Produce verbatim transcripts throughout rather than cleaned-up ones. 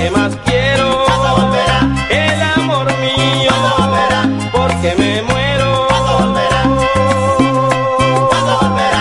que más quiero. ¿Cuándo volverá? El amor mío. ¿Cuándo volverá? Porque me muero. ¿Cuándo volverá? ¿Cuándo volverá?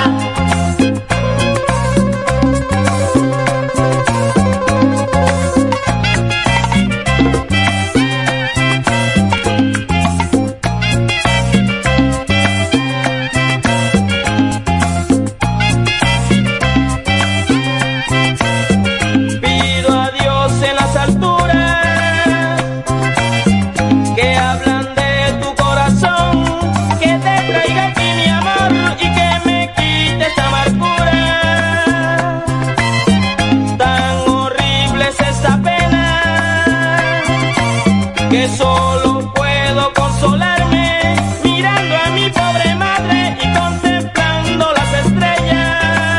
Pido a Dios en las alturas que hablan de tu corazón, que te traiga aquí mi amor y que me quite esta amargura. Tan horrible es esta pena que solo puedo consolarme mirando a mi pobre madre y contemplando las estrellas.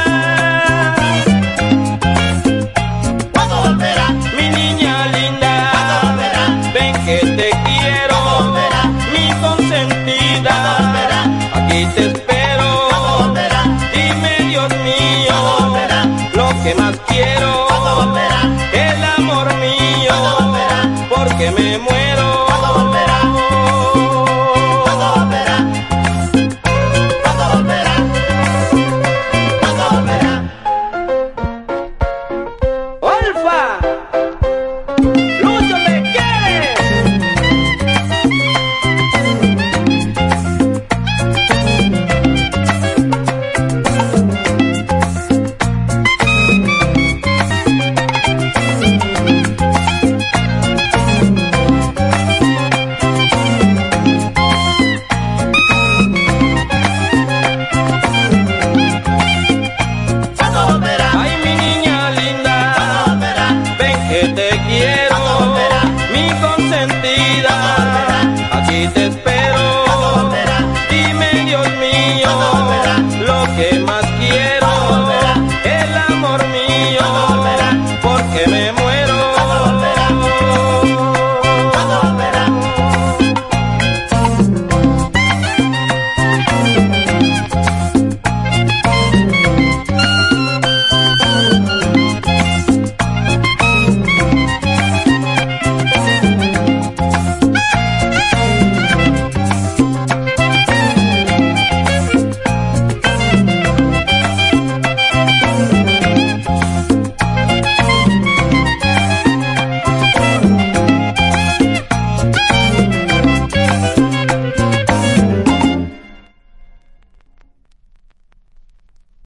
¿Cuándo volverá? Mi niña linda, ¿Cuándo volverá? ven que te quiero, ¿Cuándo volverá? mi consentida, ¿Cuándo volverá? aquí te espero. ¿Cuándo volverá? Dime, Dios mío, ¿Cuándo volverá? lo que más quiero, ¿Cuándo volverá? el amor mío, ¿Cuándo volverá? porque me muero. ¿Cuándo volverá? ¿Cuándo volverá? ¿Cuándo volverá? ¿Cuándo volverá? ¡Olfa!